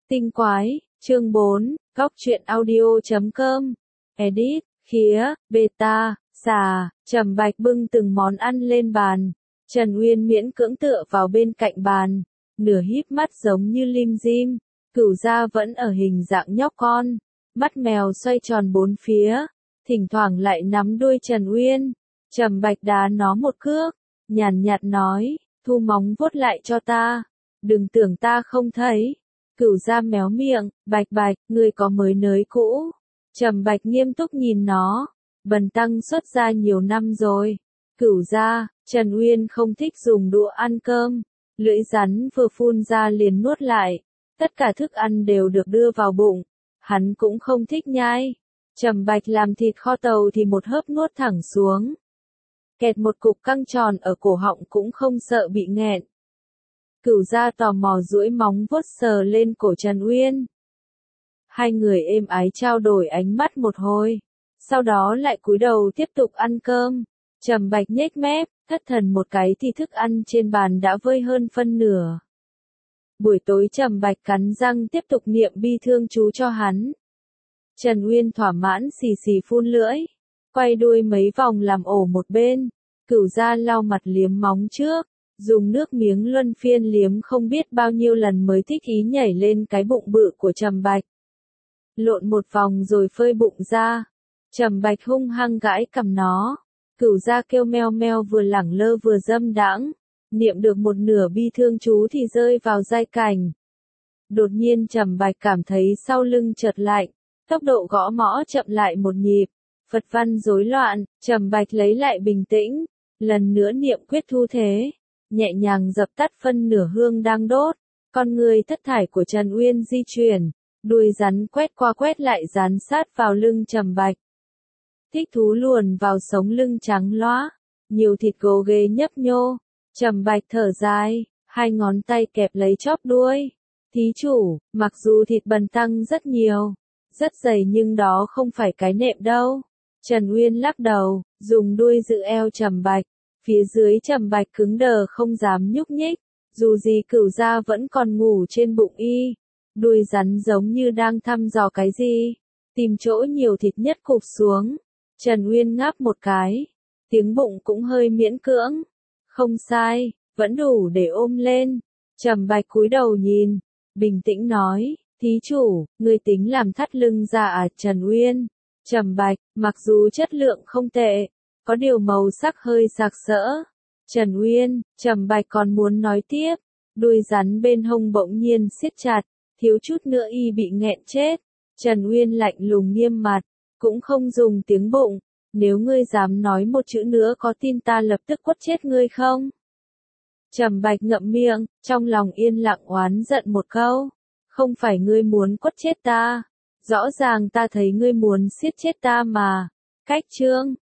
Tinh quái, chương 4, góc truyện audio.com, edit, khía, beta, xà, Trầm Bạch bưng từng món ăn lên bàn. Trần Uyên miễn cưỡng tựa vào bên cạnh bàn, nửa híp mắt giống như lim dim. Cửu gia vẫn ở hình dạng nhóc con, mắt mèo xoay tròn bốn phía, thỉnh thoảng lại nắm đuôi Trần Uyên. Trầm Bạch đá nó một cước, nhàn nhạt nói, thu móng vuốt lại cho ta, đừng tưởng ta không thấy. Cửu gia méo miệng, Bạch Bạch, ngươi có mới nới cũ? Trầm Bạch nghiêm túc nhìn nó, bần tăng xuất gia nhiều năm rồi. Cửu gia, Trần Uyên không thích dùng đũa ăn cơm, lưỡi rắn vừa phun ra liền nuốt lại, tất cả thức ăn đều được đưa vào bụng, hắn cũng không thích nhai. Trầm Bạch làm thịt kho tàu thì một hớp nuốt thẳng xuống. Kẹt một cục căng tròn ở cổ họng cũng không sợ bị nghẹn. Cửu gia tò mò duỗi móng vuốt sờ lên cổ Trần Uyên. Hai người êm ái trao đổi ánh mắt một hồi, sau đó lại cúi đầu tiếp tục ăn cơm. Trầm Bạch nhếch mép, thất thần một cái thì thức ăn trên bàn đã vơi hơn phân nửa. Buổi tối Trầm Bạch cắn răng tiếp tục niệm bi thương chú cho hắn. Trần Uyên thỏa mãn xì xì phun lưỡi, quay đuôi mấy vòng làm ổ một bên. Cửu gia lau mặt liếm móng trước, dùng nước miếng luân phiên liếm không biết bao nhiêu lần mới thích ý nhảy lên cái bụng bự của Trầm Bạch. Lộn một vòng rồi phơi bụng ra. Trầm Bạch hung hăng gãi cằm nó. Cửu gia kêu meo meo vừa lẳng lơ vừa dâm đãng, niệm được một nửa bi thương chú thì rơi vào giai cảnh. Đột nhiên Trầm Bạch cảm thấy sau lưng chợt lạnh, tốc độ gõ mõ chậm lại một nhịp, Phật văn rối loạn. Trầm Bạch lấy lại bình tĩnh, lần nữa niệm quyết thu thế, nhẹ nhàng dập tắt phân nửa hương đang đốt. Con người thất thải của Trần Uyên di chuyển, đuôi rắn quét qua quét lại dán sát vào lưng Trầm Bạch. Thích thú luồn vào sống lưng trắng loá, nhiều thịt gồ ghề nhấp nhô. Trầm Bạch thở dài, hai ngón tay kẹp lấy chóp đuôi. Thí chủ, mặc dù thịt bần tăng rất nhiều, rất dày nhưng đó không phải cái nệm đâu. Trần Uyên lắc đầu, dùng đuôi giữ eo Trầm Bạch. Phía dưới Trầm Bạch cứng đờ không dám nhúc nhích, dù gì Cửu gia vẫn còn ngủ trên bụng y. Đuôi rắn giống như đang thăm dò cái gì, tìm chỗ nhiều thịt nhất cụp xuống. Trần Uyên ngáp một cái, tiếng bụng cũng hơi miễn cưỡng. Không sai, vẫn đủ để ôm lên. Trầm Bạch cúi đầu nhìn, bình tĩnh nói, thí chủ, ngươi tính làm thắt lưng ra à? Trần Uyên. Trầm Bạch, mặc dù chất lượng không tệ, có điều màu sắc hơi sặc sỡ. Trần Uyên. Trầm Bạch còn muốn nói tiếp, đuôi rắn bên hông bỗng nhiên siết chặt, thiếu chút nữa y bị nghẹn chết. Trần Uyên lạnh lùng nghiêm mặt, cũng không dùng tiếng bụng, nếu ngươi dám nói một chữ nữa có tin ta lập tức quất chết ngươi không? Trầm Bạch ngậm miệng, trong lòng yên lặng oán giận một câu, không phải ngươi muốn quất chết ta, rõ ràng ta thấy ngươi muốn siết chết ta mà. Cách chương